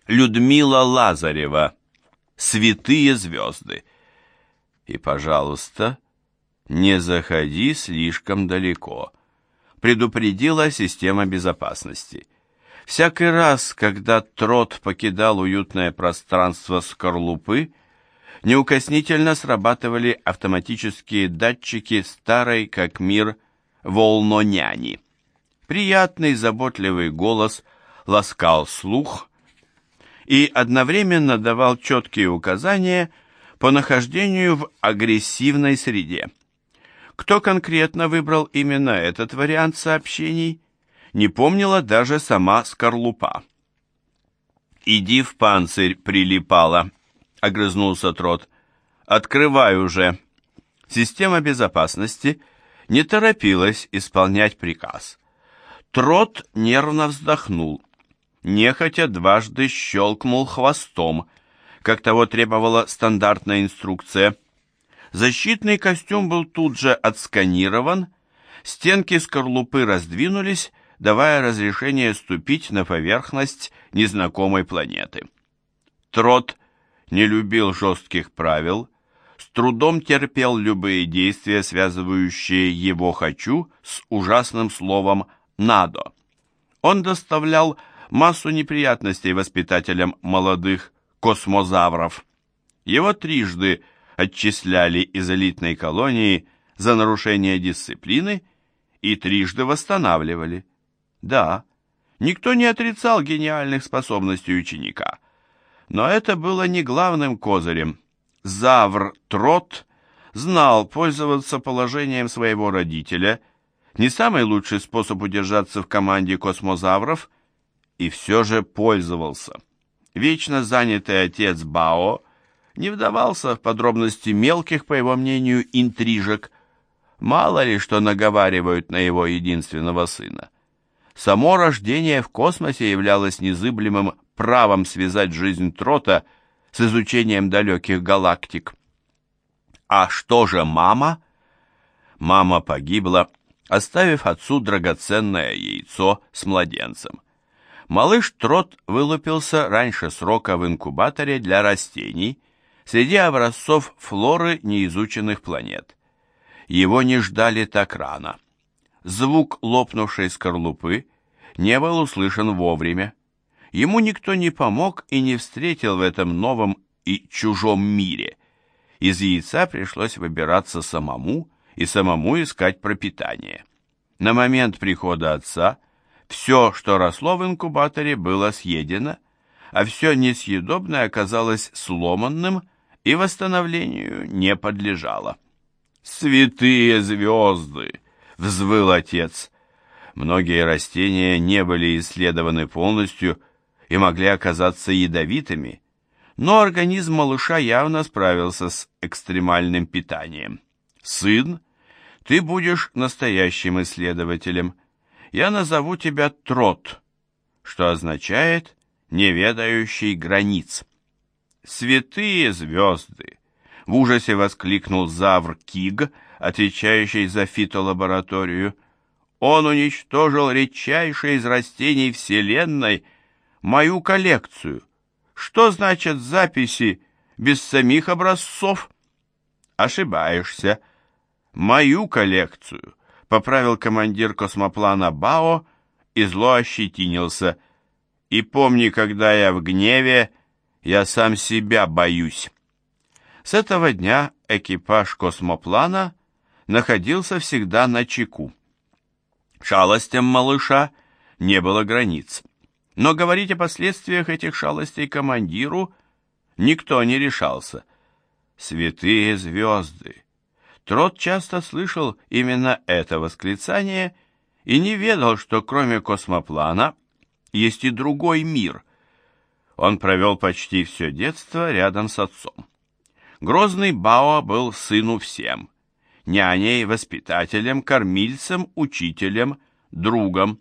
Людмила Лазарева. «Святые звезды». И, пожалуйста, не заходи слишком далеко, предупредила система безопасности. Всякий раз, когда Трот покидал уютное пространство скорлупы, неукоснительно срабатывали автоматические датчики старой как мир волноняни. Приятный, заботливый голос ласкал слух и одновременно давал четкие указания по нахождению в агрессивной среде. Кто конкретно выбрал именно этот вариант сообщений, не помнила даже сама скорлупа. «Иди в панцирь, прилипала», — огрызнулся Трот. «Открывай уже». Система безопасности не торопилась исполнять приказ. Трот нервно вздохнул, нехотя дважды щелкнул хвостом, как того требовала стандартная инструкция. Защитный костюм был тут же отсканирован, стенки скорлупы раздвинулись, давая разрешение ступить на поверхность незнакомой планеты. Трот не любил жестких правил, с трудом терпел любые действия, связывающие его «хочу» с ужасным словом «надо». Он доставлял массу неприятностей воспитателям молодых космозавров. Его трижды отчисляли из элитной колонии за нарушение дисциплины и трижды восстанавливали. Да, никто не отрицал гениальных способностей ученика, но это было не главным козырем. Завр Трот знал, пользоваться положением своего родителя не самый лучший способ удержаться в команде космозавров, и все же пользовался. Вечно занятый отец Бао не вдавался в подробности мелких, по его мнению, интрижек. Мало ли что наговаривают на его единственного сына. Само рождение в космосе являлось незыблемым правом связать жизнь Трота с изучением далеких галактик. А что же мама? Мама погибла, оставив отцу драгоценное яйцо с младенцем. Малыш Трот вылупился раньше срока в инкубаторе для растений среди образцов флоры неизученных планет. Его не ждали так рано. Звук лопнувшей скорлупы не был услышан вовремя. Ему никто не помог и не встретил в этом новом и чужом мире. Из яйца пришлось выбираться самому и самому искать пропитание. На момент прихода отца все, что росло в инкубаторе, было съедено, а все несъедобное оказалось сломанным и восстановлению не подлежало. «Святые звезды!» — взвыл отец. Многие растения не были исследованы полностью и могли оказаться ядовитыми, но организм малыша явно справился с экстремальным питанием. «Сын, ты будешь настоящим исследователем. Я назову тебя Трот, что означает «не ведающий границ». «Святые звезды!» — в ужасе воскликнул Завр Киг, отвечающий за фитолабораторию. «Он уничтожил редчайшее из растений Вселенной, мою коллекцию. Что значит записи без самих образцов?» «Ошибаешься. Мою коллекцию», — поправил командир космоплана Бао и зло ощетинился. «И помни, когда я в гневе, я сам себя боюсь». С этого дня экипаж космоплана находился всегда начеку. Шалостям малыша не было границ, но говорить о последствиях этих шалостей командиру никто не решался. «Святые звезды!» Трот часто слышал именно это восклицание и не ведал, что кроме космоплана есть и другой мир. Он провел почти все детство рядом с отцом. Грозный Бао был сыну всем: няней, воспитателем, кормильцем, учителем, другом.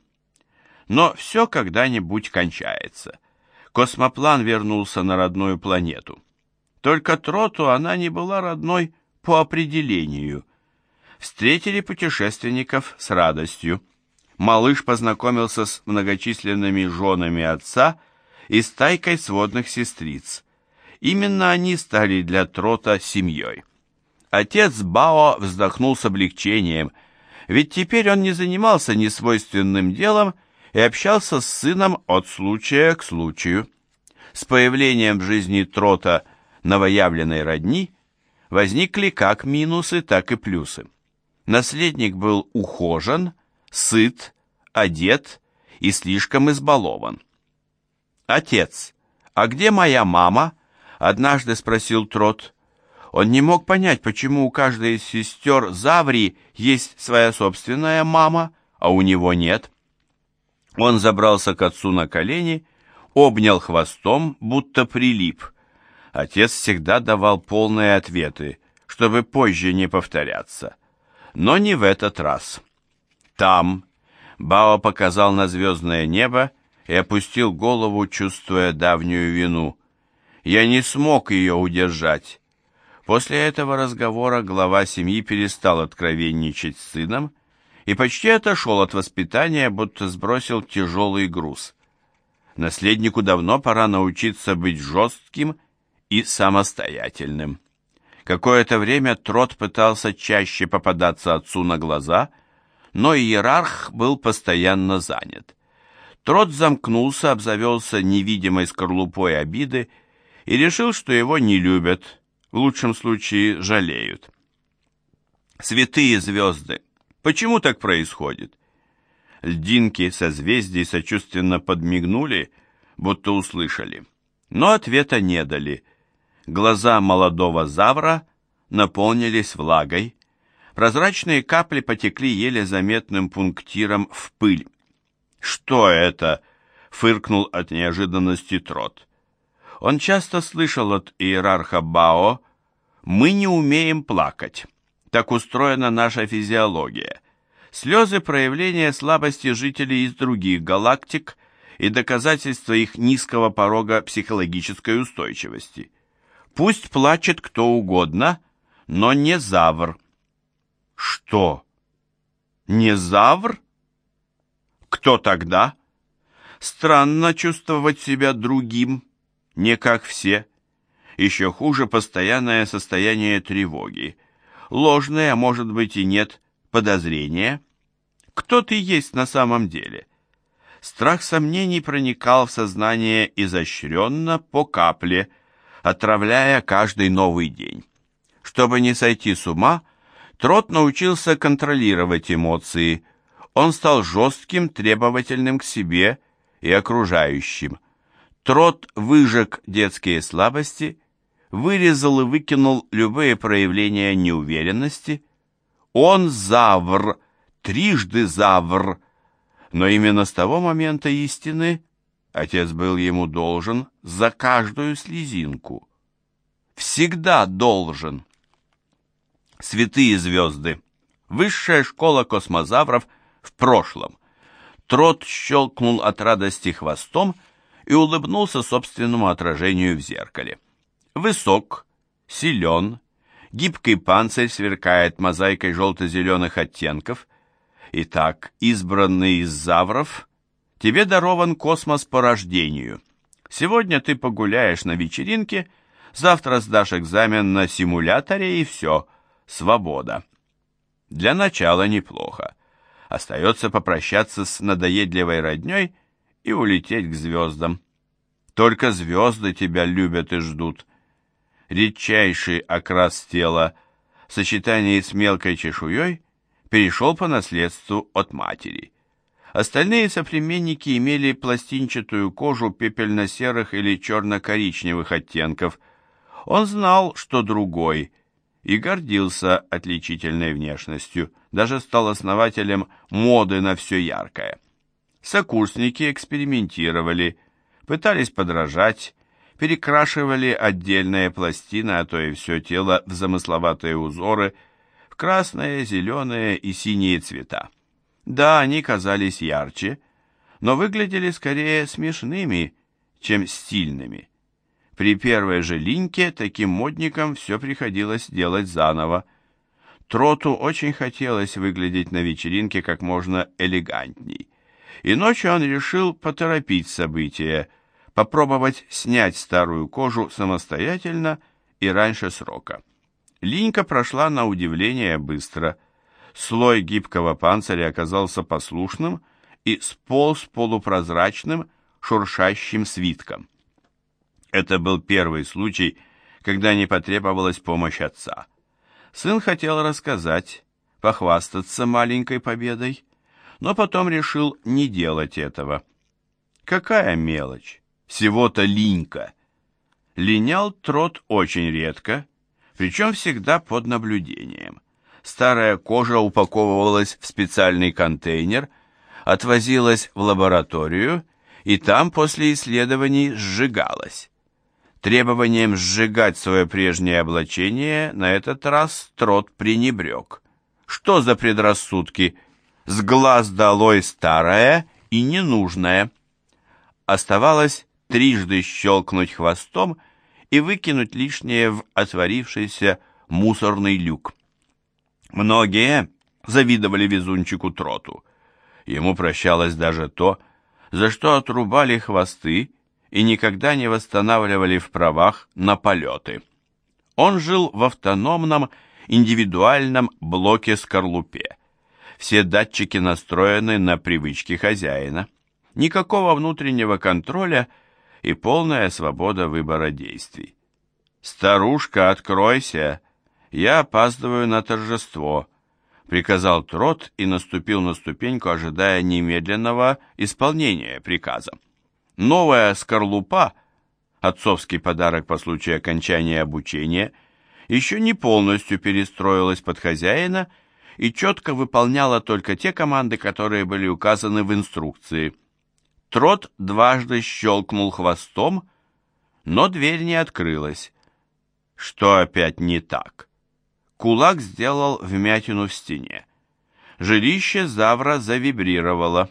Но все когда-нибудь кончается. Космоплан вернулся на родную планету. Только Троту она не была родной по определению. Встретили путешественников с радостью. Малыш познакомился с многочисленными женами отца и стайкой сводных сестриц. Именно они стали для Трота семьей. Отец Бао вздохнул с облегчением, ведь теперь он не занимался несвойственным делом и общался с сыном от случая к случаю. С появлением в жизни Трота новоявленной родни возникли как минусы, так и плюсы. Наследник был ухожен, сыт, одет и слишком избалован. «Отец, а где моя мама?» — однажды спросил Трот. Он не мог понять, почему у каждой из сестер Заври есть своя собственная мама, а у него нет. Он забрался к отцу на колени, обнял хвостом, будто прилип. Отец всегда давал полные ответы, чтобы позже не повторяться. Но не в этот раз. Там Бао показал на звездное небо и опустил голову, чувствуя давнюю вину. «Я не смог ее удержать». После этого разговора глава семьи перестал откровенничать с сыном и почти отошел от воспитания, будто сбросил тяжелый груз. Наследнику давно пора научиться быть жестким и самостоятельным. Какое-то время Трот пытался чаще попадаться отцу на глаза, но иерарх был постоянно занят. Трот замкнулся, обзавелся невидимой скорлупой обиды и решил, что его не любят, в лучшем случае жалеют. Святые звезды, почему так происходит? Льдинки созвездий сочувственно подмигнули, будто услышали, но ответа не дали. Глаза молодого Завра наполнились влагой, прозрачные капли потекли еле заметным пунктиром в пыль. «Что это?» — фыркнул от неожиданности Трот. Он часто слышал от иерарха Бао: «Мы не умеем плакать. Так устроена наша физиология. Слезы — проявление слабости жителей из других галактик и доказательство их низкого порога психологической устойчивости. Пусть плачет кто угодно, но не Завр». «Что? Не Завр? Кто тогда?» «Странно чувствовать себя другим, не как все. Еще хуже постоянное состояние тревоги. Ложное, а может быть и нет, подозрения. Кто ты есть на самом деле?» Страх сомнений проникал в сознание изощренно, по капле, отравляя каждый новый день. Чтобы не сойти с ума, Трот научился контролировать эмоции. Он стал жестким, требовательным к себе и окружающим. Трот выжег детские слабости, вырезал и выкинул любые проявления неуверенности. Он Завр, трижды Завр. Но именно с того момента истины отец был ему должен за каждую слезинку. Всегда должен. Святые звезды. Высшая школа космозавров в прошлом. Трот щелкнул от радости хвостом и улыбнулся собственному отражению в зеркале. Высок, силен, гибкий панцирь сверкает мозаикой желто-зеленых оттенков. Итак, избранный из завров, тебе дарован космос по рождению. Сегодня ты погуляешь на вечеринке, завтра сдашь экзамен на симуляторе и все, свобода. Для начала неплохо. Остается попрощаться с надоедливой родней и улететь к звездам. Только звезды тебя любят и ждут. Редчайший окрас тела в сочетании с мелкой чешуей перешел по наследству от матери. Остальные соплеменники имели пластинчатую кожу пепельно-серых или черно-коричневых оттенков. Он знал, что другой, и гордился отличительной внешностью, даже стал основателем моды на все яркое. Сокурсники экспериментировали, пытались подражать, перекрашивали отдельные пластины, а то и все тело в замысловатые узоры, в красные, зеленые и синие цвета. Да, они казались ярче, но выглядели скорее смешными, чем стильными. При первой же линьке таким модникам все приходилось делать заново. Троту очень хотелось выглядеть на вечеринке как можно элегантней. И ночью он решил поторопить события, попробовать снять старую кожу самостоятельно и раньше срока. Линька прошла на удивление быстро. Слой гибкого панциря оказался послушным и сполз полупрозрачным, шуршащим свитком. Это был первый случай, когда не потребовалась помощь отца. Сын хотел рассказать, похвастаться маленькой победой, но потом решил не делать этого. Какая мелочь, всего-то линька. Линял Трот очень редко, причем всегда под наблюдением. Старая кожа упаковывалась в специальный контейнер, отвозилась в лабораторию и там после исследований сжигалась. Требованием сжигать свое прежнее облачение на этот раз Трот пренебрег. Что за предрассудки? С глаз долой старое и ненужное. Оставалось трижды щелкнуть хвостом и выкинуть лишнее в отворившийся мусорный люк. Многие завидовали везунчику Троту. Ему прощалось даже то, за что отрубали хвосты и никогда не восстанавливали в правах на полеты. Он жил в автономном индивидуальном блоке-скорлупе. Все датчики настроены на привычки хозяина. Никакого внутреннего контроля и полная свобода выбора действий. «Старушка, откройся! Я опаздываю на торжество», — приказал Трот и наступил на ступеньку, ожидая немедленного исполнения приказа. Новая скорлупа, отцовский подарок по случаю окончания обучения, еще не полностью перестроилась под хозяина и четко выполняла только те команды, которые были указаны в инструкции. Трот дважды щелкнул хвостом, но дверь не открылась. Что опять не так? Кулак сделал вмятину в стене. Жилище Завра завибрировало.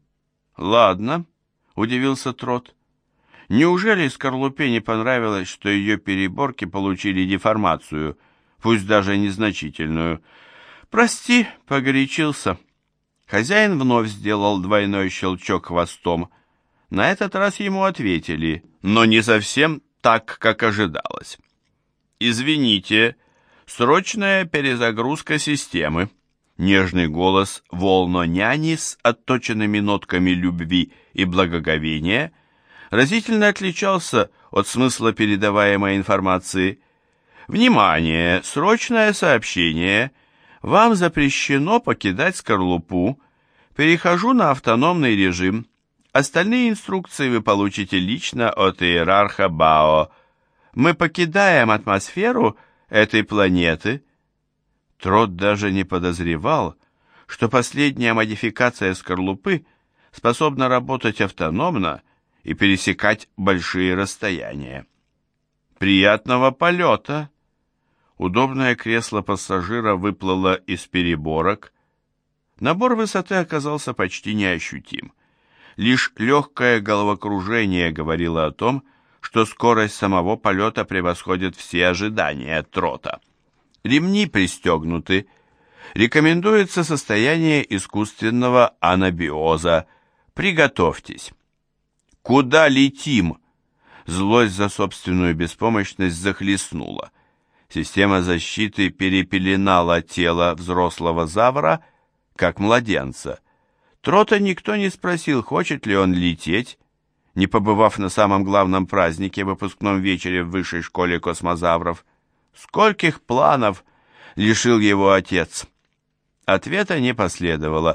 «Ладно», — удивился Трот. «Неужели скорлупе не понравилось, что ее переборки получили деформацию, пусть даже незначительную? Прости, погорячился». Хозяин вновь сделал двойной щелчок хвостом. На этот раз ему ответили, но не совсем так, как ожидалось. «Извините, срочная перезагрузка системы». Нежный голос Волно-няни с отточенными нотками любви и благоговения разительно отличался от смысла передаваемой информации. «Внимание! Срочное сообщение! Вам запрещено покидать скорлупу. Перехожу на автономный режим. Остальные инструкции вы получите лично от иерарха Бао. Мы покидаем атмосферу этой планеты». Трот даже не подозревал, что последняя модификация скорлупы способна работать автономно и пересекать большие расстояния. «Приятного полета!» Удобное кресло пассажира выплыло из переборок. Набор высоты оказался почти неощутим. Лишь легкое головокружение говорило о том, что скорость самого полета превосходит все ожидания Трота. Ремни пристегнуты. Рекомендуется состояние искусственного анабиоза. Приготовьтесь. «Куда летим?» Злость за собственную беспомощность захлестнула. Система защиты перепеленала тело взрослого Завра, как младенца. Трота никто не спросил, хочет ли он лететь, не побывав на самом главном празднике, выпускном вечере в высшей школе космозавров. Скольких планов лишил его отец? Ответа не последовало.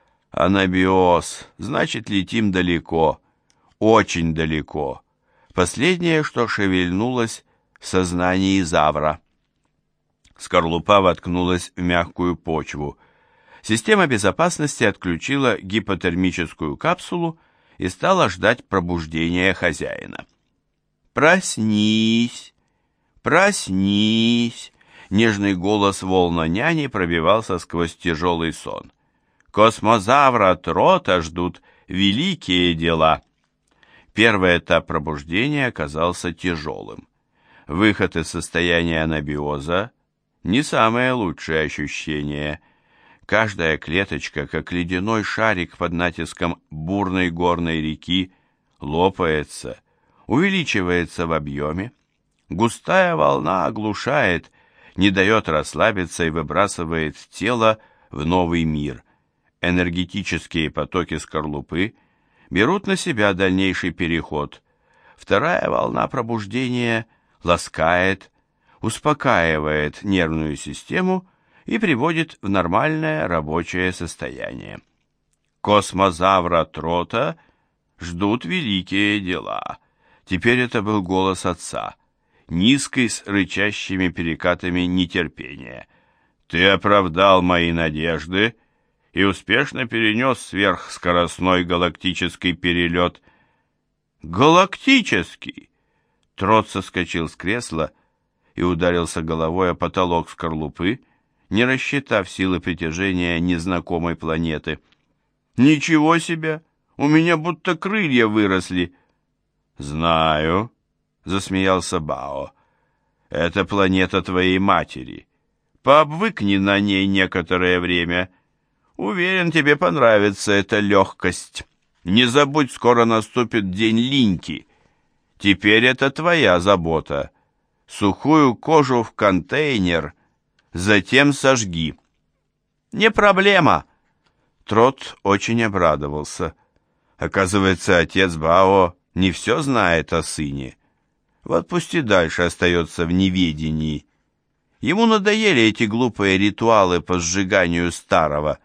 Анабиоз, значит, летим далеко, очень далеко. Последнее, что шевельнулось в сознании Завра. Скорлупа воткнулась в мягкую почву. Система безопасности отключила гипотермическую капсулу и стала ждать пробуждения хозяина. «Проснись! Проснись!» Нежный голос Волно-няни пробивался сквозь тяжелый сон. «Космозавра Трота ждут великие дела!» Первый этап пробуждения оказался тяжелым. Выход из состояния анабиоза – не самое лучшее ощущение. Каждая клеточка, как ледяной шарик под натиском бурной горной реки, лопается, увеличивается в объеме. Густая волна оглушает, не дает расслабиться и выбрасывает тело в новый мир. Энергетические потоки скорлупы берут на себя дальнейший переход. Вторая волна пробуждения ласкает, успокаивает нервную систему и приводит в нормальное рабочее состояние. Космозавра Трота ждут великие дела. Теперь это был голос отца, низкий, с рычащими перекатами нетерпения. «Ты оправдал мои надежды и успешно перенес сверхскоростной галактический перелет». «Галактический!» Трот соскочил с кресла и ударился головой о потолок скорлупы, не рассчитав силы притяжения незнакомой планеты. «Ничего себе! У меня будто крылья выросли!» «Знаю», — засмеялся Бао. «Это планета твоей матери. Пообвыкни на ней некоторое время. Уверен, тебе понравится эта легкость. Не забудь, скоро наступит день Линьки. Теперь это твоя забота. Сухую кожу в контейнер, затем сожги». «Не проблема!» Трот очень обрадовался. Оказывается, отец Бао не все знает о сыне. Вот пусть и дальше остается в неведении. Ему надоели эти глупые ритуалы по сжиганию старого.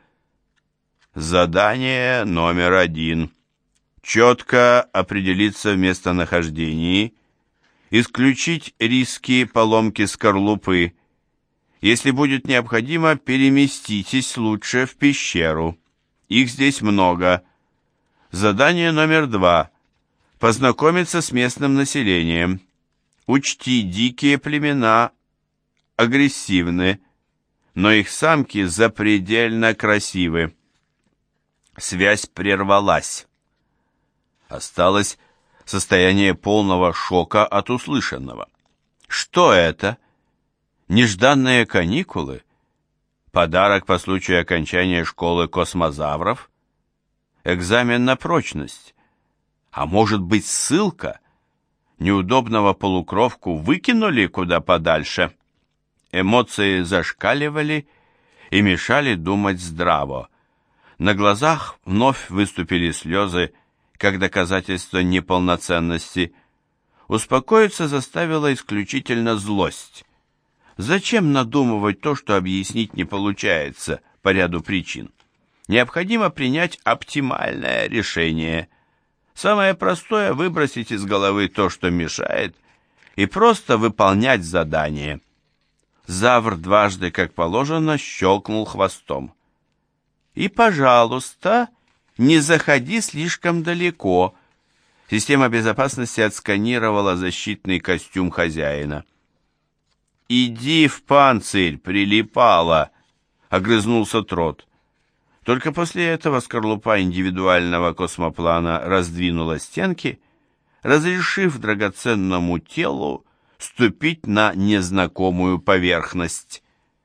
Задание номер 1. Четко определиться в местонахождении, исключить риски поломки скорлупы. Если будет необходимо, переместитесь лучше в пещеру. Их здесь много. Задание номер 2. Познакомиться с местным населением. Учти, дикие племена агрессивны, но их самки запредельно красивы. Связь прервалась. Осталось состояние полного шока от услышанного. Что это? Нежданные каникулы? Подарок по случаю окончания школы космозавров? Экзамен на прочность? А может быть, ссылка? Неудобного полукровку выкинули куда подальше? Эмоции зашкаливали и мешали думать здраво. На глазах вновь выступили слезы, как доказательство неполноценности. Успокоиться заставила исключительно злость. Зачем надумывать то, что объяснить не получается по ряду причин? Необходимо принять оптимальное решение. Самое простое — выбросить из головы то, что мешает, и просто выполнять задание. Завр дважды, как положено, щелкнул хвостом. «И, пожалуйста, не заходи слишком далеко». Система безопасности отсканировала защитный костюм хозяина. «Иди в панцирь, прилипала!» — огрызнулся Трот. Только после этого скорлупа индивидуального космоплана раздвинула стенки, разрешив драгоценному телу ступить на незнакомую поверхность.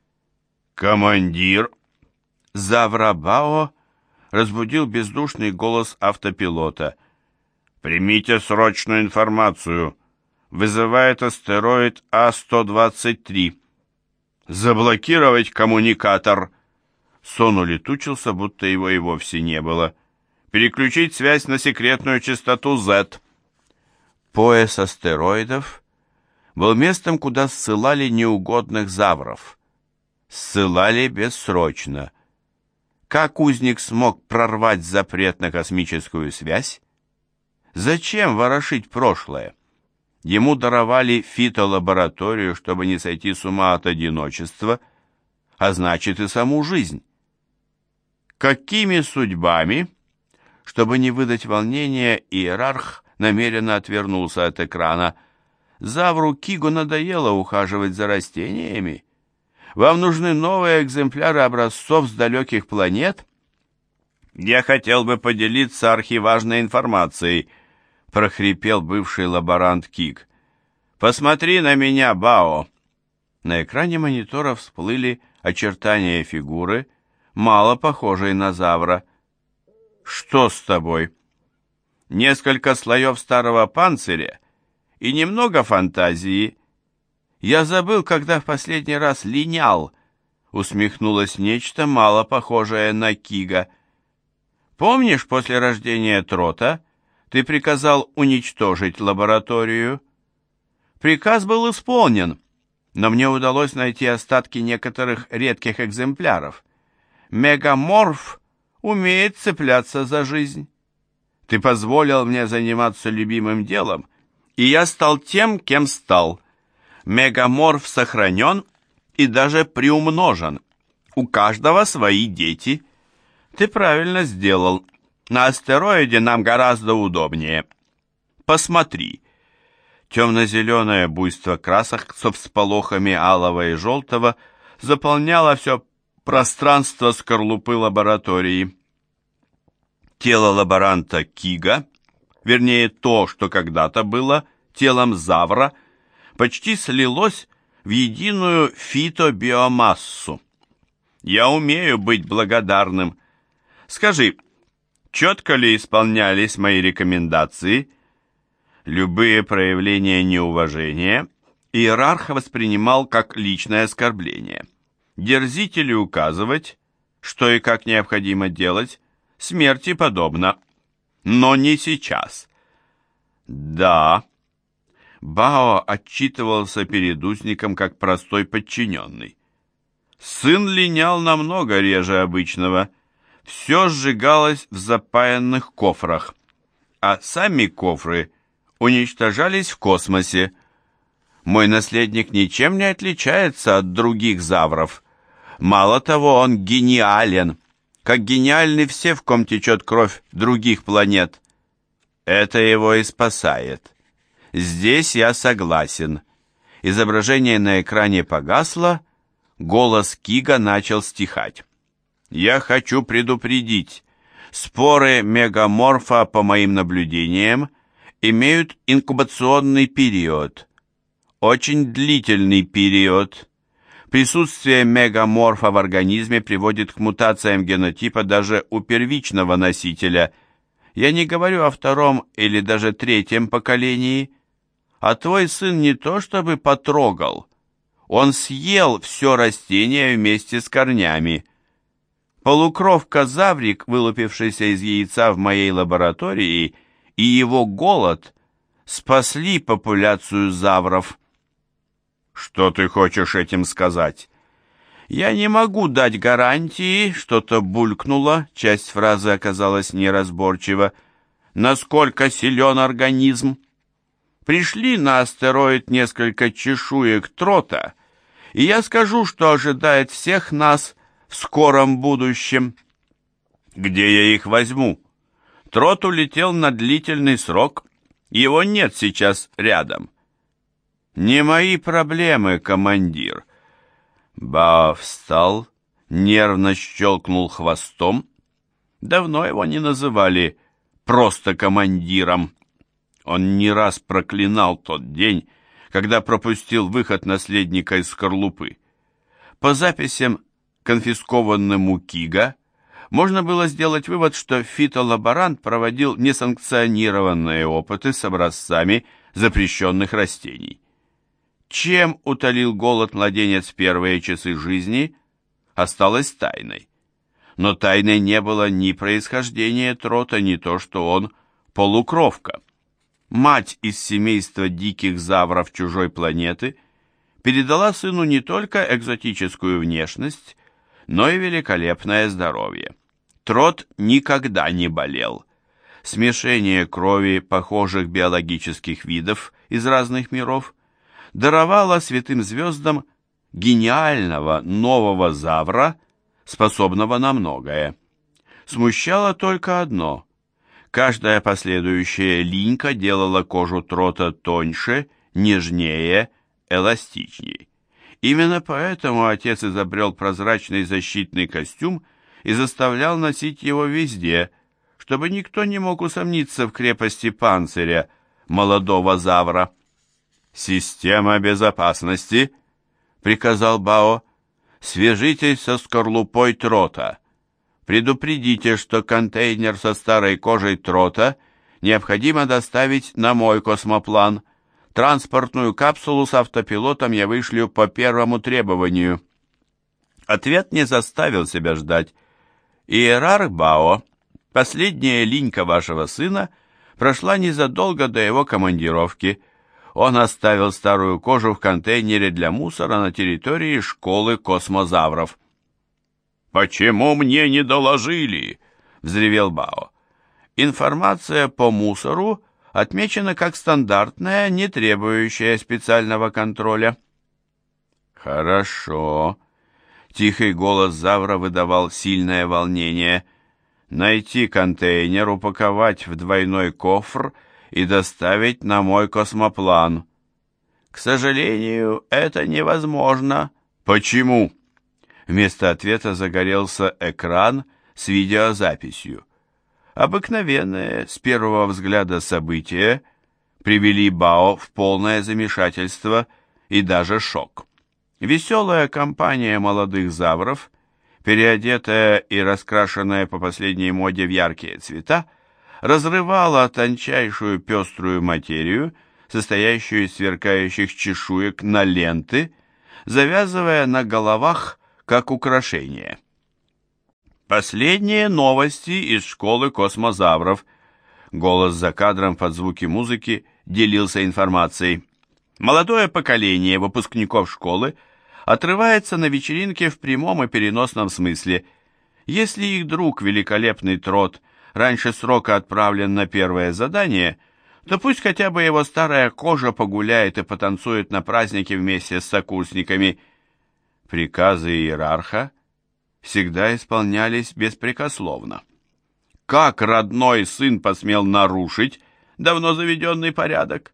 «Командир!» Заврабао разбудил бездушный голос автопилота. «Примите срочную информацию. Вызывает астероид А-123. Заблокировать коммуникатор». Сон улетучился, будто его и вовсе не было. «Переключить связь на секретную частоту Z». Пояс астероидов был местом, куда ссылали неугодных завров. Ссылали бессрочно. Как узник смог прорвать запрет на космическую связь? Зачем ворошить прошлое? Ему даровали фитолабораторию, чтобы не сойти с ума от одиночества, а значит и саму жизнь. Какими судьбами? Чтобы не выдать волнения, иерарх намеренно отвернулся от экрана. Завру Кигу надоело ухаживать за растениями. Вам нужны новые экземпляры образцов с далеких планет? Я хотел бы поделиться архиважной информацией, прохрипел бывший лаборант Киг. Посмотри на меня, Бао. На экране монитора всплыли очертания фигуры, мало похожей на завра. Что с тобой? Несколько слоев старого панциря и немного фантазии. Я забыл, когда в последний раз линял, усмехнулось нечто, мало похожее на Кига. Помнишь, после рождения Трота ты приказал уничтожить лабораторию? Приказ был исполнен, но мне удалось найти остатки некоторых редких экземпляров. Мегаморф умеет цепляться за жизнь. Ты позволил мне заниматься любимым делом, и я стал тем, кем стал. Мегаморф сохранен и даже приумножен. У каждого свои дети. Ты правильно сделал. На астероиде нам гораздо удобнее. Посмотри. Темно-зеленое буйство красок со всполохами алого и желтого заполняло все пространство скорлупы лаборатории. Тело лаборанта Кига, вернее то, что когда-то было телом Завра, почти слилось в единую фитобиомассу. Я умею быть благодарным. Скажи, четко ли исполнялись мои рекомендации? Любые проявления неуважения иерарх воспринимал как личное оскорбление. Дерзить или указывать, что и как необходимо делать, смерти подобно. Но не сейчас. Да. Бао отчитывался перед узником как простой подчиненный. Сын линял намного реже обычного. Все сжигалось в запаянных кофрах, а сами кофры уничтожались в космосе. Мой наследник ничем не отличается от других завров. Мало того, он гениален, как гениальны все, в ком течет кровь других планет. Это его и спасает. Здесь я согласен. Изображение на экране погасло, голос Кига начал стихать. Я хочу предупредить, споры мегаморфа, по моим наблюдениям, имеют инкубационный период. Очень длительный период. Присутствие мегаморфа в организме приводит к мутациям генотипа даже у первичного носителя. Я не говорю о втором или даже третьем поколении. А твой сын не то чтобы потрогал, он съел все растение вместе с корнями. Полукровка-заврик, вылупившийся из яйца в моей лаборатории, и его голод спасли популяцию завров. Что ты хочешь этим сказать? Я не могу дать гарантии, что-то булькнуло, часть фразы оказалась неразборчива. Насколько силен организм? Пришли на астероид несколько чешуек Трота, и я скажу, что ожидает всех нас в скором будущем. Где я их возьму? Трот улетел на длительный срок, его нет сейчас рядом. Не мои проблемы, командир. Бао встал, нервно щелкнул хвостом. Давно его не называли просто командиром. Он не раз проклинал тот день, когда пропустил выход наследника из скорлупы. По записям, конфискованным у Кига, можно было сделать вывод, что фитолаборант проводил несанкционированные опыты с образцами запрещенных растений. Чем утолил голод младенец в первые часы жизни, осталось тайной. Но тайной не было ни происхождение Трота, ни то, что он полукровка. Мать из семейства диких завров чужой планеты передала сыну не только экзотическую внешность, но и великолепное здоровье. Трот никогда не болел. Смешение крови похожих биологических видов из разных миров даровало святым звездам гениального нового завра, способного на многое. Смущало только одно. Каждая последующая линька делала кожу Трота тоньше, нежнее, эластичней. Именно поэтому отец изобрел прозрачный защитный костюм и заставлял носить его везде, чтобы никто не мог усомниться в крепости панциря молодого завра. «Система безопасности», — приказал Бао, — «свяжитесь со скорлупой Трота. Предупредите, что контейнер со старой кожей Трота необходимо доставить на мой космоплан. Транспортную капсулу с автопилотом я вышлю по первому требованию». Ответ не заставил себя ждать. «Иерарх Бао, последняя линька вашего сына прошла незадолго до его командировки. Он оставил старую кожу в контейнере для мусора на территории школы космозавров». «Почему мне не доложили?» — взревел Бао. «Информация по мусору отмечена как стандартная, не требующая специального контроля». «Хорошо». Тихий голос Завра выдавал сильное волнение. «Найти контейнер, упаковать в двойной кофр и доставить на мой космоплан». «К сожалению, это невозможно». «Почему?» Вместо ответа загорелся экран с видеозаписью. Обыкновенные, с первого взгляда, события привели Бао в полное замешательство и даже шок. Веселая компания молодых завров, переодетая и раскрашенная по последней моде в яркие цвета, разрывала тончайшую пеструю материю, состоящую из сверкающих чешуек, на ленты, завязывая на головах как украшение. «Последние новости из школы космозавров». Голос за кадром под звуки музыки делился информацией. Молодое поколение выпускников школы отрывается на вечеринке в прямом и переносном смысле. Если их друг, великолепный Трот, раньше срока отправлен на первое задание, то пусть хотя бы его старая кожа погуляет и потанцует на празднике вместе с сокурсниками. Приказы иерарха всегда исполнялись беспрекословно. Как родной сын посмел нарушить давно заведенный порядок?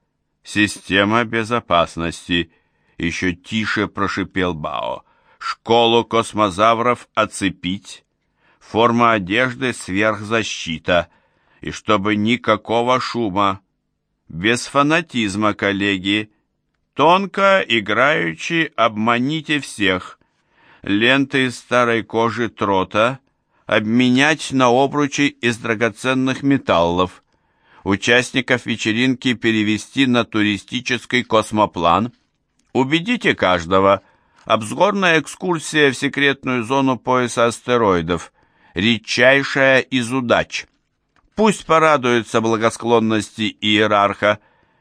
«Система безопасности», — еще тише прошипел Бао. «Школу космозавров оцепить, форма одежды сверхзащита, и чтобы никакого шума, без фанатизма, коллеги, тонко, играючи, обманите всех, ленты из старой кожи Трота обменять на обручи из драгоценных металлов, участников вечеринки перевести на туристический космоплан. Убедите каждого. Обзорная экскурсия в секретную зону пояса астероидов. Редчайшая из удач. Пусть порадуется благосклонности иерарха.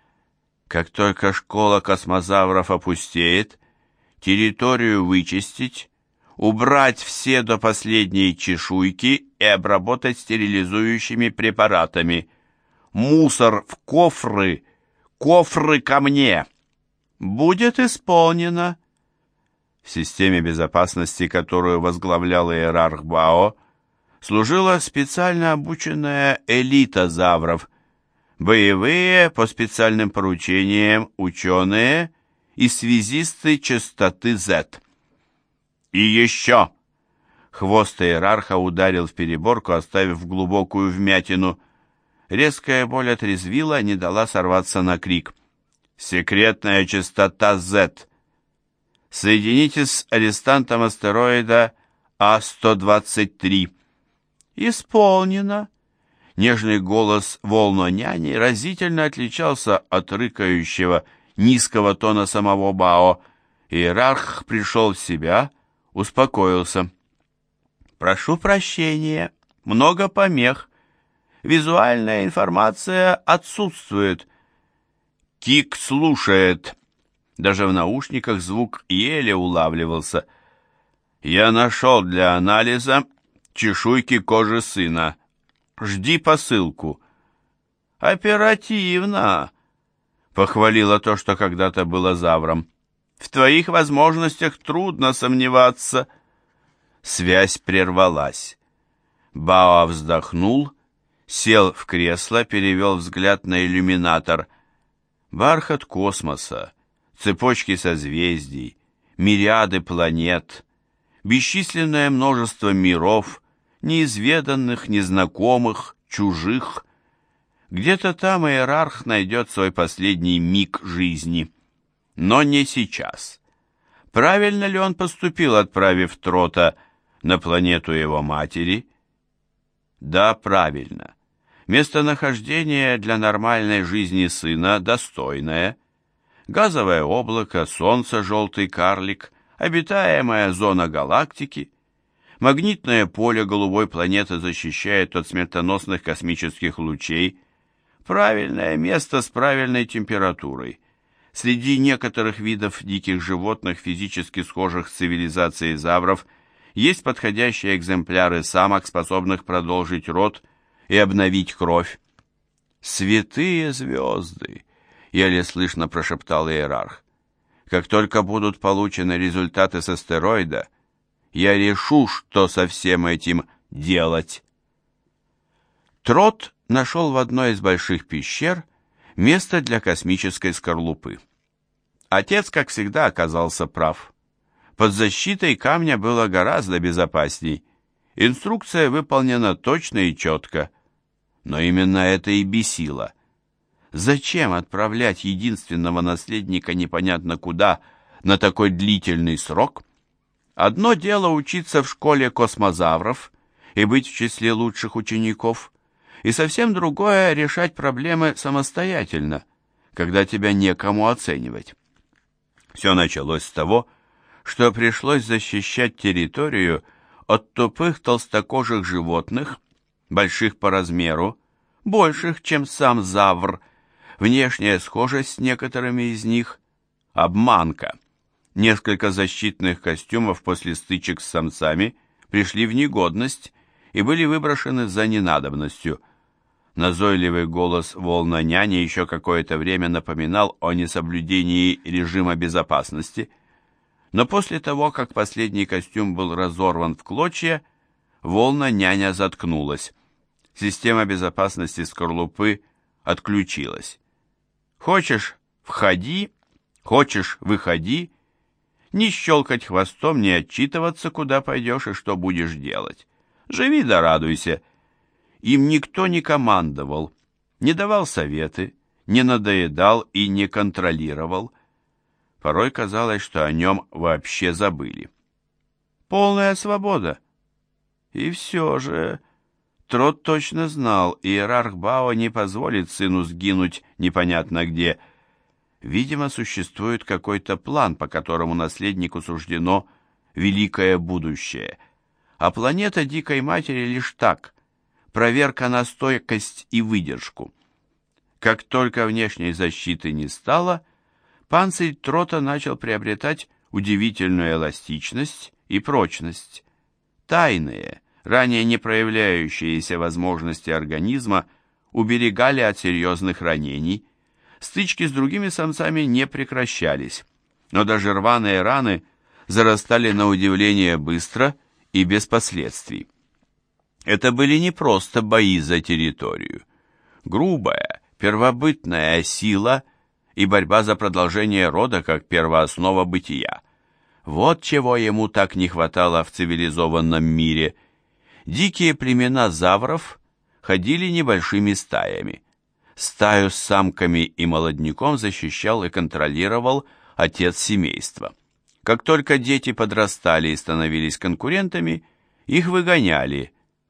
Как только школа космозавров опустеет, территорию вычистить, убрать все до последней чешуйки и обработать стерилизующими препаратами. Мусор в кофры, кофры ко мне. Будет исполнено. В системе безопасности, которую возглавлял иерарх Бао, служила специально обученная элита завров, боевые по специальным поручениям ученые и связисты частоты Z. И еще! Хвост иерарха ударил в переборку, оставив глубокую вмятину. Резкая боль отрезвила, не дала сорваться на крик. «Секретная частота Z. Соединитесь с арестантом астероида А-123». «Исполнено». Нежный голос волно-няни разительно отличался от рыкающего низкого тона самого Бао. Иерарх пришел в себя, успокоился. «Прошу прощения, много помех. Визуальная информация отсутствует». Кик слушает. Даже в наушниках звук еле улавливался. «Я нашел для анализа чешуйки кожи сына. Жди посылку». «Оперативно», — похвалила то, что когда-то было завром. «В твоих возможностях трудно сомневаться». Связь прервалась. Бао вздохнул, сел в кресло, перевел взгляд на иллюминатор. Бархат космоса, цепочки созвездий, мириады планет, бесчисленное множество миров, неизведанных, незнакомых, чужих. Где-то там иерарх найдет свой последний миг жизни. Но не сейчас. Правильно ли он поступил, отправив Трота на планету его матери? Да, правильно. Местонахождение для нормальной жизни сына достойное. Газовое облако, солнце, желтый карлик, обитаемая зона галактики. Магнитное поле голубой планеты защищает от смертоносных космических лучей. Правильное место с правильной температурой. Среди некоторых видов диких животных, физически схожих с цивилизацией завров, есть подходящие экземпляры самок, способных продолжить род и обновить кровь. «Святые звезды!» — еле слышно прошептал иерарх. «Как только будут получены результаты с астероида, я решу, что со всем этим делать». Трот нашел в одной из больших пещер место для космической скорлупы. Отец, как всегда, оказался прав. Под защитой камня было гораздо безопасней. Инструкция выполнена точно и четко. Но именно это и бесило. Зачем отправлять единственного наследника непонятно куда на такой длительный срок? Одно дело учиться в школе космозавров и быть в числе лучших учеников, и совсем другое — решать проблемы самостоятельно, когда тебя некому оценивать. Все началось с того, что пришлось защищать территорию от тупых толстокожих животных, больших по размеру, больших, чем сам завр. Внешняя схожесть с некоторыми из них — обманка. Несколько защитных костюмов после стычек с самцами пришли в негодность и были выброшены за ненадобностью. Назойливый голос волна-няни еще какое-то время напоминал о несоблюдении режима безопасности, но после того, как последний костюм был разорван в клочья, волна-няня заткнулась. Система безопасности скорлупы отключилась. Хочешь — входи, хочешь — выходи, не щелкать хвостом, не отчитываться, куда пойдешь и что будешь делать. Живи да радуйся. Им никто не командовал, не давал советы, не надоедал и не контролировал. Порой казалось, что о нем вообще забыли. Полная свобода. И все же Трот точно знал, иерарх Бао не позволит сыну сгинуть непонятно где. Видимо, существует какой-то план, по которому наследнику суждено великое будущее. А планета Дикой Матери лишь так, проверка на стойкость и выдержку. Как только внешней защиты не стало, панцирь Трота начал приобретать удивительную эластичность и прочность. Тайные, ранее не проявляющиеся возможности организма уберегали от серьезных ранений. Стычки с другими самцами не прекращались, но даже рваные раны зарастали на удивление быстро и без последствий. Это были не просто бои за территорию. Грубая, первобытная сила и борьба за продолжение рода как первооснова бытия. Вот чего ему так не хватало в цивилизованном мире. Дикие племена завров ходили небольшими стаями. Стаю с самками и молодняком защищал и контролировал отец семейства. Как только дети подрастали и становились конкурентами, их выгоняли.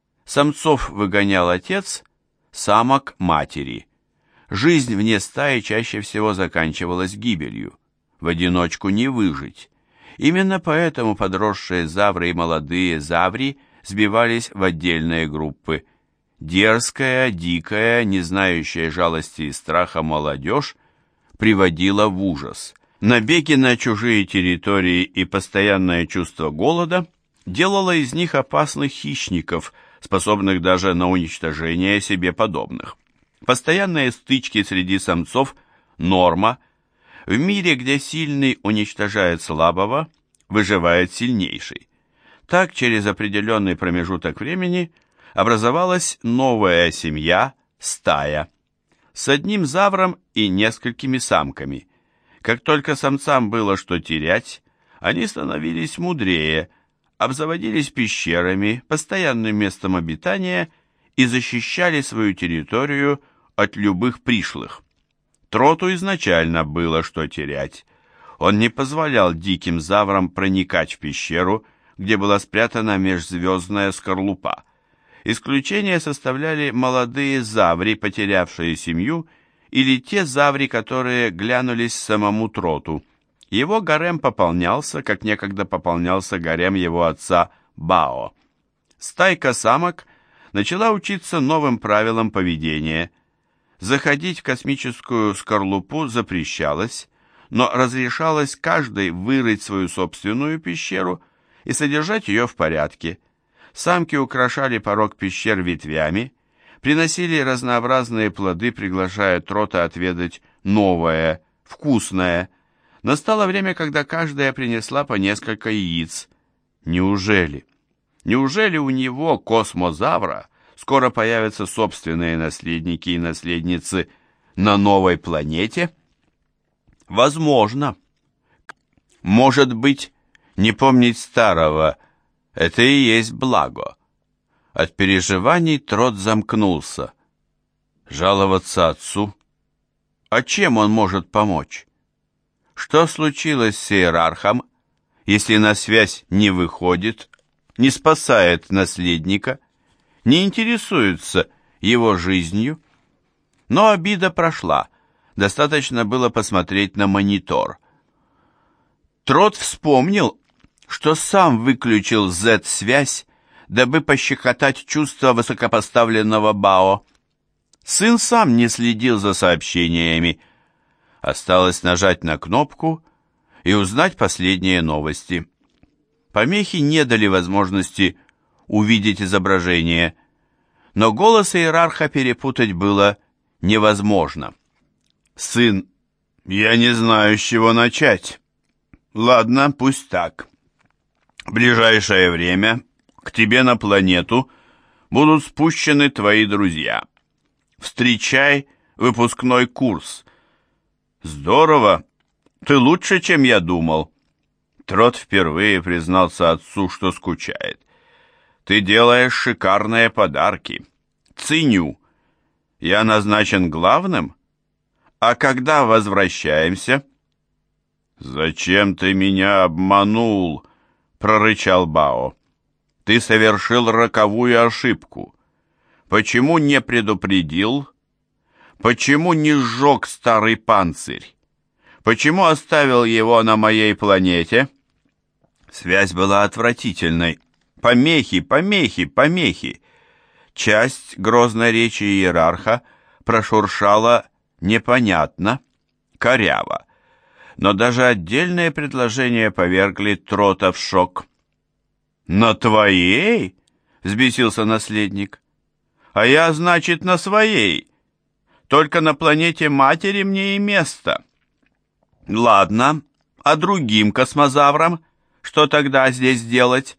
Самцов выгонял отец, самок – матери. Жизнь вне стаи чаще всего заканчивалась гибелью. В одиночку не выжить. Именно поэтому подросшие завры и молодые заври сбивались в отдельные группы. Дерзкая, дикая, не знающая жалости и страха молодежь приводила в ужас. Набеги на чужие территории и постоянное чувство голода делало из них опасных хищников, способных даже на уничтожение себе подобных. Постоянные стычки среди самцов – норма. В мире, где сильный уничтожает слабого, выживает сильнейший. Так, через определенный промежуток времени образовалась новая семья – стая. С одним завром и несколькими самками. Как только самцам было что терять, они становились мудрее, обзаводились пещерами, постоянным местом обитания и защищали свою территорию от любых пришлых. Троту изначально было что терять. Он не позволял диким заврам проникать в пещеру, где была спрятана межзвездная скорлупа. Исключение составляли молодые заври, потерявшие семью, или те заври, которые глянулись самому Троту. Его гарем пополнялся, как некогда пополнялся гарем его отца Бао. Стайка самок начала учиться новым правилам поведения. Заходить в космическую скорлупу запрещалось, но разрешалось каждой вырыть свою собственную пещеру и содержать ее в порядке. Самки украшали порог пещер ветвями, приносили разнообразные плоды, приглашая Трота отведать новое, вкусное. Настало время, когда каждая принесла по несколько яиц. Неужели? Неужели у него, космозавра, скоро появятся собственные наследники и наследницы на новой планете? Возможно. Может быть, не помнить старого — это и есть благо. От переживаний Трот замкнулся. Жаловаться отцу? А чем он может помочь? Что случилось с иерархом, если на связь не выходит, не спасает наследника, не интересуется его жизнью? Но обида прошла, достаточно было посмотреть на монитор. Трот вспомнил, что сам выключил Z-связь, дабы пощекотать чувства высокопоставленного Бао. Сын сам не следил за сообщениями. Осталось нажать на кнопку и узнать последние новости. Помехи не дали возможности увидеть изображение, но голос иерарха перепутать было невозможно. «Сын, я не знаю, с чего начать. Ладно, пусть так. В ближайшее время к тебе на планету будут спущены твои друзья. Встречай выпускной курс». «Здорово! Ты лучше, чем я думал». Трот впервые признался отцу, что скучает. «Ты делаешь шикарные подарки. Ценю. Я назначен главным? А когда возвращаемся?» «Зачем ты меня обманул?» — прорычал Бао. «Ты совершил роковую ошибку. Почему не предупредил? Почему не сжег старый панцирь? Почему оставил его на моей планете?» Связь была отвратительной. Помехи, помехи, помехи. Часть грозной речи иерарха прошуршала непонятно, коряво. Но даже отдельные предложения повергли Трота в шок. «На твоей?» — взбесился наследник. «А я, значит, на своей. Только на планете матери мне и место». «Ладно, а другим космозаврам что тогда здесь делать?»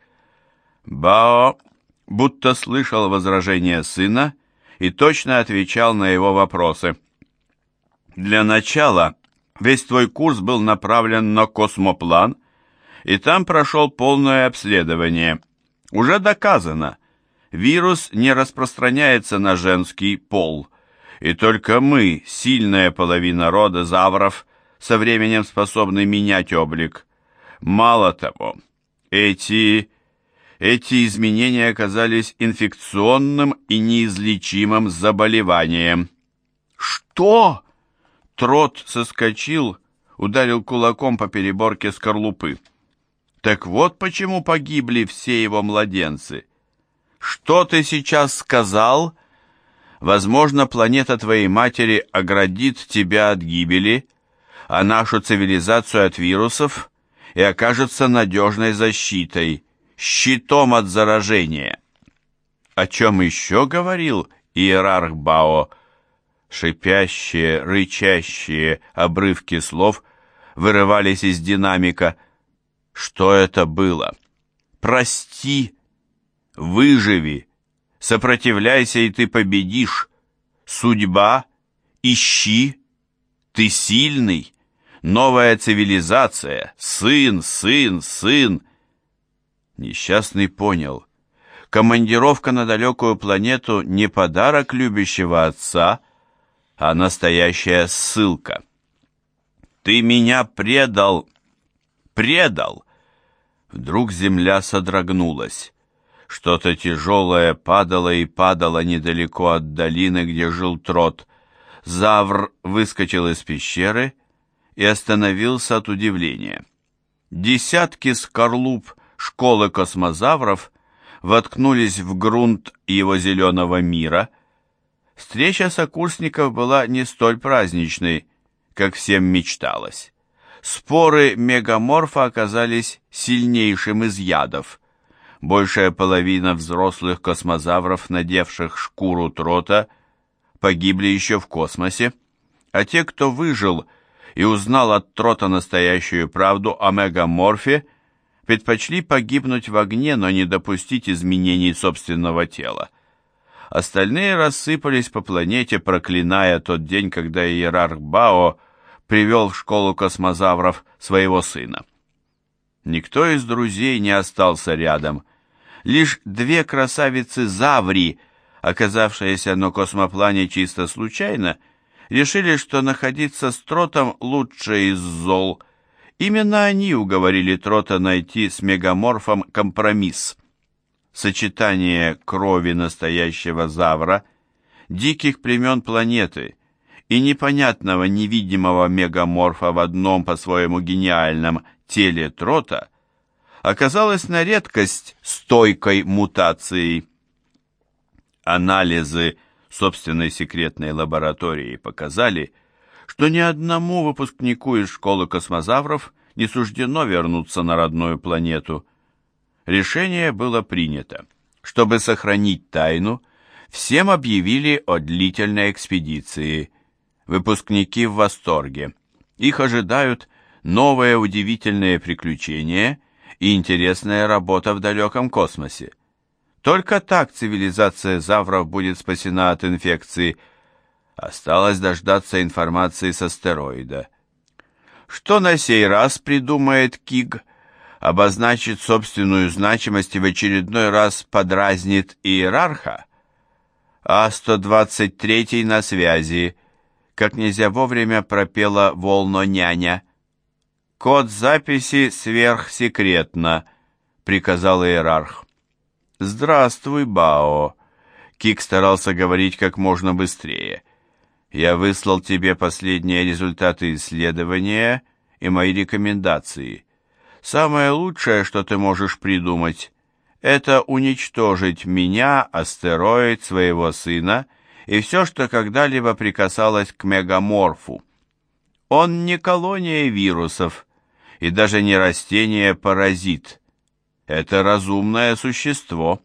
Бао будто слышал возражения сына и точно отвечал на его вопросы. «Для начала весь твой курс был направлен на космоплан, и там прошел полное обследование. Уже доказано, вирус не распространяется на женский пол, и только мы, сильная половина рода завров, со временем способны менять облик. Мало того, эти изменения оказались инфекционным и неизлечимым заболеванием». «Что?» Трот соскочил, ударил кулаком по переборке скорлупы. «Так вот почему погибли все его младенцы. Что ты сейчас сказал? Возможно, планета твоей матери оградит тебя от гибели, а нашу цивилизацию от вирусов, и окажется надежной защитой, щитом от заражения». О чем еще говорил иерарх Бао? Шипящие, рычащие обрывки слов вырывались из динамика. Что это было? «Прости», «Выживи», «Сопротивляйся, и ты победишь», «Судьба», «Ищи», «Ты сильный», «Новая цивилизация», «Сын, сын, сын». Несчастный понял. Командировка на далекую планету не подарок любящего отца, а настоящая ссылка. «Ты меня предал!» «Предал!» Вдруг земля содрогнулась. Что-то тяжелое падало и падало недалеко от долины, где жил Трот. Завр выскочил из пещеры и остановился от удивления. Десятки скорлуп школы космозавров воткнулись в грунт его зеленого мира. Встреча сокурсников была не столь праздничной, как всем мечталось. Споры мегаморфа оказались сильнейшим из ядов. Большая половина взрослых космозавров, надевших шкуру Трота, погибли еще в космосе, а те, кто выжил и узнал от Трота настоящую правду о мегаморфе, предпочли погибнуть в огне, но не допустить изменений собственного тела. Остальные рассыпались по планете, проклиная тот день, когда иерарх Бао привел в школу космозавров своего сына. Никто из друзей не остался рядом. Лишь две красавицы-заври, оказавшиеся на космоплане чисто случайно, решили, что находиться с Тротом лучше из зол. Именно они уговорили Трота найти с мегаморфом компромисс. Сочетание крови настоящего завра, диких племен планеты и непонятного невидимого мегаморфа в одном по-своему гениальном теле Трота оказалось на редкость стойкой мутацией. Анализы собственной секретной лаборатории показали, что ни одному выпускнику из школы космозавров не суждено вернуться на родную планету. Решение было принято. Чтобы сохранить тайну, всем объявили о длительной экспедиции. Выпускники в восторге. Их ожидают новые удивительные приключения и интересная работа в далеком космосе. Только так цивилизация завров будет спасена от инфекции. Осталось дождаться информации с астероида. Что на сей раз придумает Киг? Обозначит собственную значимость и в очередной раз подразнит иерарха? А-123 на связи. Как нельзя вовремя пропела волно-няня. «Код записи сверхсекретно», — приказал иерарх. «Здравствуй, Бао». Кик старался говорить как можно быстрее. «Я выслал тебе последние результаты исследования и мои рекомендации. Самое лучшее, что ты можешь придумать, это уничтожить меня, астероид, своего сына и все, что когда-либо прикасалось к мегаморфу. Он не колония вирусов и даже не растение-паразит. Это разумное существо.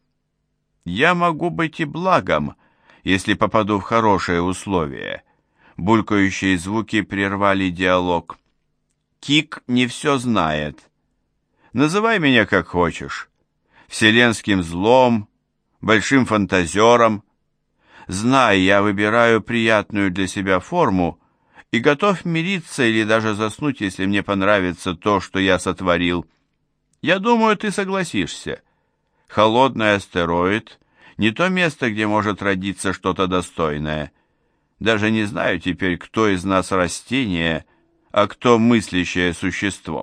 Я могу быть и благом, если попаду в хорошие условия». Булькающие звуки прервали диалог. «Кик не все знает. Называй меня как хочешь. Вселенским злом, большим фантазером. Знай, я выбираю приятную для себя форму и готов мириться или даже заснуть, если мне понравится то, что я сотворил. Я думаю, ты согласишься. Холодный астероид — не то место, где может родиться что-то достойное. Даже не знаю теперь, кто из нас растение, а кто мыслящее существо».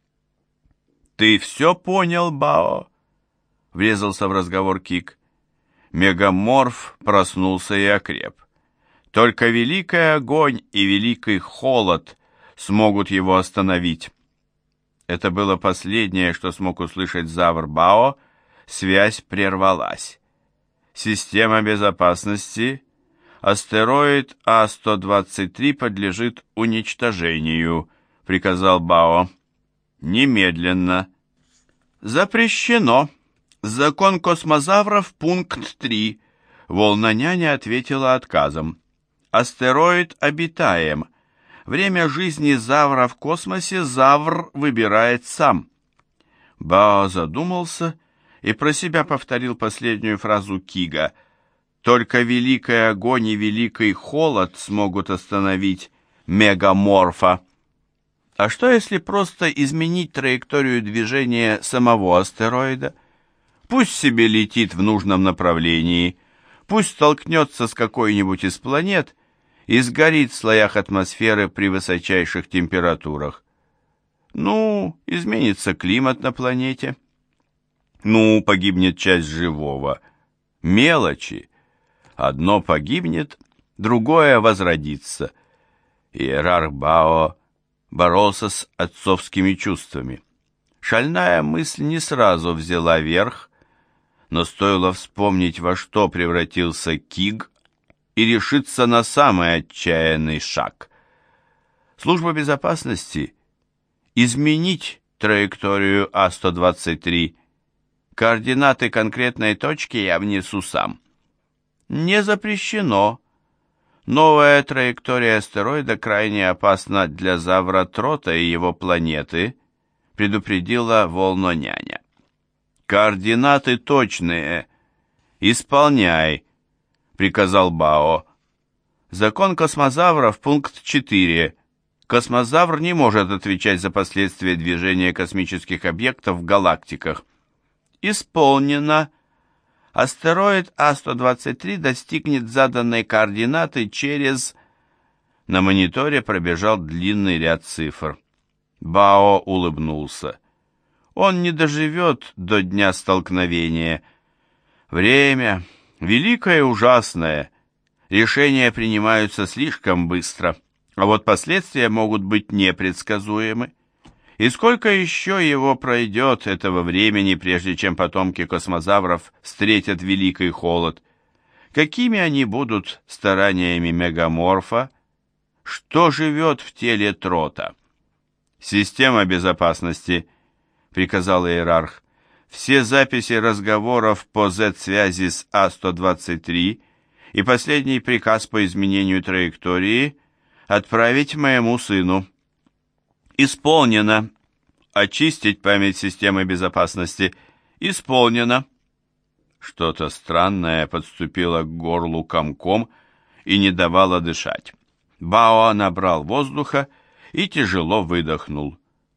«Ты все понял, Бао?» — врезался в разговор Кик. Мегаморф проснулся и окреп. Только великий огонь и великий холод смогут его остановить. Это было последнее, что смог услышать завр Бао. Связь прервалась. Система безопасности. Астероид А-123 подлежит уничтожению, приказал Бао. Немедленно. Запрещено. Закон космозавров, пункт 3. Волна-няня ответила отказом. Астероид обитаем. Время жизни завра в космосе завр выбирает сам. Бао задумался и про себя повторил последнюю фразу Кига. Только великий огонь и великий холод смогут остановить мегаморфа. А что если просто изменить траекторию движения самого астероида? Пусть себе летит в нужном направлении, пусть столкнется с какой-нибудь из планет и сгорит в слоях атмосферы при высочайших температурах. Ну, изменится климат на планете. Ну, погибнет часть живого. Мелочи. Одно погибнет, другое возродится. Иерарх Бао боролся с отцовскими чувствами. Шальная мысль не сразу взяла верх, но стоило вспомнить, во что превратился Киг, и решиться на самый отчаянный шаг. Служба безопасности — изменить траекторию А-123. Координаты конкретной точки я внесу сам. Не запрещено. Новая траектория астероида крайне опасна для Завра Трота и его планеты, предупредила Волноняня. Координаты точные. Исполняй, приказал Бао. Закон космозавров, пункт 4. Космозавр не может отвечать за последствия движения космических объектов в галактиках. Исполнено. Астероид А-123 достигнет заданной координаты через... На мониторе пробежал длинный ряд цифр. Бао улыбнулся. Он не доживет до дня столкновения. Время великое и ужасное. Решения принимаются слишком быстро, а вот последствия могут быть непредсказуемы. И сколько еще его пройдет, этого времени, прежде чем потомки космозавров встретят великий холод? Какими они будут стараниями мегаморфа? Что живет в теле Трота? «Система безопасности», — приказал иерарх. «Все записи разговоров по Z-связи с А-123 и последний приказ по изменению траектории отправить моему сыну». «Исполнено». «Очистить память системы безопасности». «Исполнено». Что-то странное подступило к горлу комком и не давало дышать. Бао набрал воздуха и тяжело выдохнул.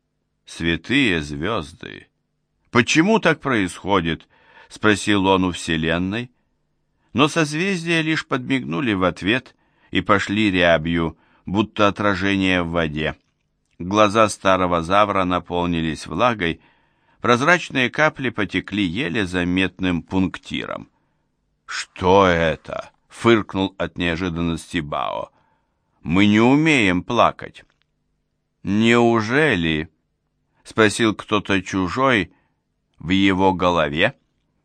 «Святые звезды! Почему так происходит?» — спросил он у Вселенной. Но созвездия лишь подмигнули в ответ и пошли рябью, будто отражение в воде. Глаза старого Завра наполнились влагой, прозрачные капли потекли еле заметным пунктиром. «Что это?» — фыркнул от неожиданности Бао. «Мы не умеем плакать». «Неужели?» — спросил кто-то чужой в его голове.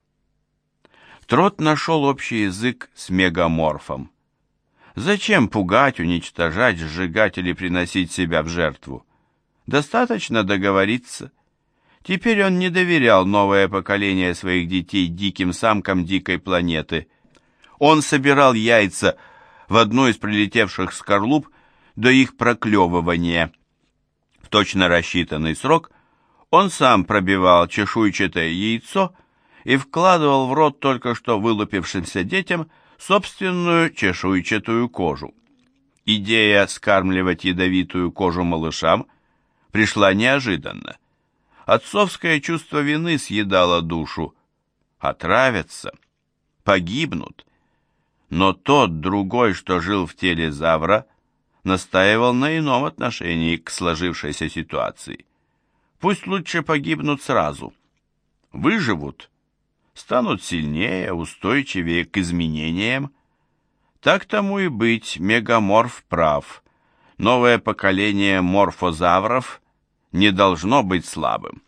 Трот нашел общий язык с мегаморфом. Зачем пугать, уничтожать, сжигать или приносить себя в жертву? Достаточно договориться. Теперь он не доверял новое поколение своих детей диким самкам дикой планеты. Он собирал яйца в одну из прилетевших скорлуп до их проклевывания. В точно рассчитанный срок он сам пробивал чешуйчатое яйцо и вкладывал в рот только что вылупившимся детям собственную чешуйчатую кожу. Идея скармливать ядовитую кожу малышам пришла неожиданно. Отцовское чувство вины съедало душу. Отравятся, погибнут. Но тот, другой, что жил в теле Завра, настаивал на ином отношении к сложившейся ситуации. Пусть лучше погибнут сразу. Выживут, станут сильнее, устойчивее к изменениям. Так тому и быть, мегаморф прав. Новое поколение морфозавров не должно быть слабым.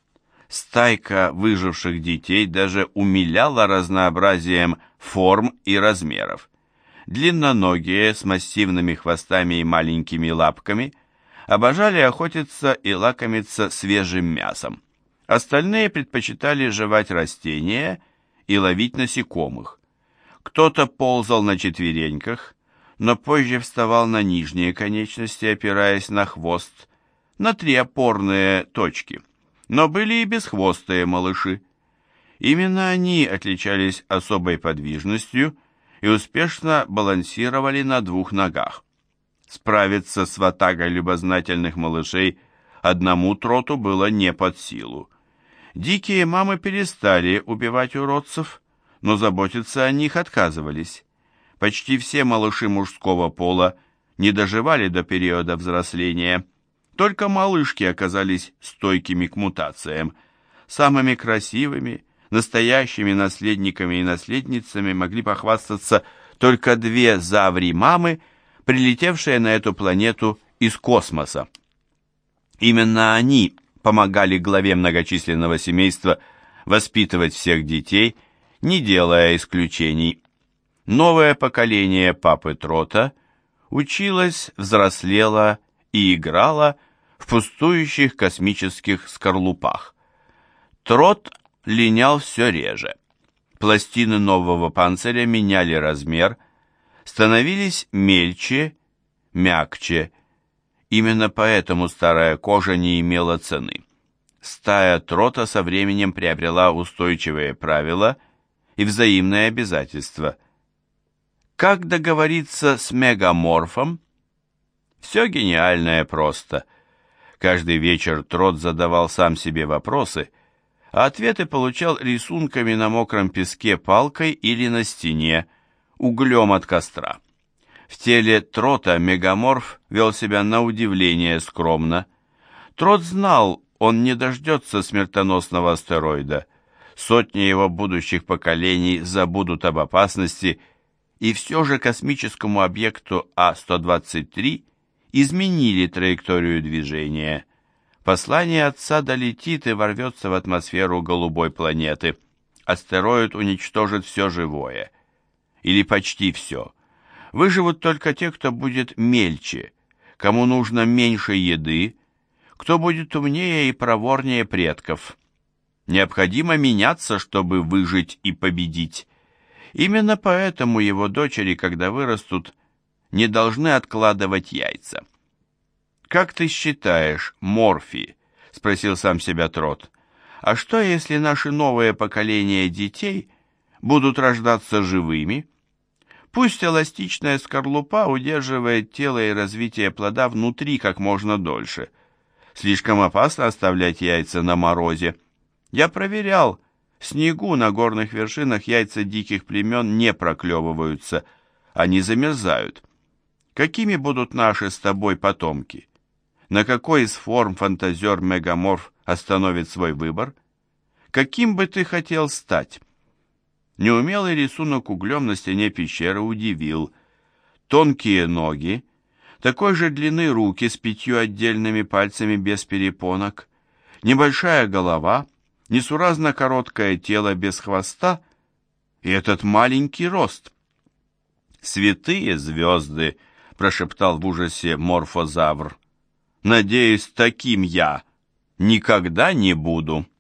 Стайка выживших детей даже умиляла разнообразием форм и размеров. Длинноногие, с массивными хвостами и маленькими лапками, обожали охотиться и лакомиться свежим мясом. Остальные предпочитали жевать растения и ловить насекомых. Кто-то ползал на четвереньках, но позже вставал на нижние конечности, опираясь на хвост, на 3 опорные точки. Но были и бесхвостые малыши. Именно они отличались особой подвижностью и успешно балансировали на 2 ногах. Справиться с ватагой любознательных малышей одному Троту было не под силу. Дикие мамы перестали убивать уродцев, но заботиться о них отказывались. Почти все малыши мужского пола не доживали до периода взросления. Только малышки оказались стойкими к мутациям. самыми красивыми, настоящими наследниками и наследницами могли похвастаться только две заври-мамы, прилетевшие на эту планету из космоса. Именно они помогали главе многочисленного семейства воспитывать всех детей, не делая исключений. Новое поколение папы Трота училось, взрослело и играло в пустующих космических скорлупах. Трот линял все реже. Пластины нового панциря меняли размер, становились мельче, мягче. Именно поэтому старая кожа не имела цены. Стая Трота со временем приобрела устойчивые правила и взаимные обязательства. Как договориться с мегаморфом? Все гениальное просто. Каждый вечер Трот задавал сам себе вопросы, а ответы получал рисунками на мокром песке палкой или на стене, углем от костра. В теле Трота мегаморф вел себя на удивление скромно. Трот знал, он не дождется смертоносного астероида. Сотни его будущих поколений забудут об опасности, и все же космическому объекту А-123 изменили траекторию движения. Послание отца долетит и ворвется в атмосферу голубой планеты. Астероид уничтожит все живое. Или почти все. Выживут только те, кто будет мельче, кому нужно меньше еды, кто будет умнее и проворнее предков. Необходимо меняться, чтобы выжить и победить. Именно поэтому его дочери, когда вырастут, не должны откладывать яйца. «Как ты считаешь, Морфи?» — спросил сам себя Трот. «А что, если наши новые поколения детей будут рождаться живыми? Пусть эластичная скорлупа удерживает тело и развитие плода внутри как можно дольше. Слишком опасно оставлять яйца на морозе. Я проверял, в снегу на горных вершинах яйца диких племен не проклевываются, они замерзают. Какими будут наши с тобой потомки? На какой из форм фантазер-мегаморф остановит свой выбор? Каким бы ты хотел стать?» Неумелый рисунок углем на стене пещеры удивил. Тонкие ноги, такой же длины руки с 5 отдельными пальцами без перепонок, небольшая голова, несуразно короткое тело без хвоста и этот маленький рост. «Святые звезды!» — прошептал в ужасе морфозавр. «Надеюсь, таким я никогда не буду».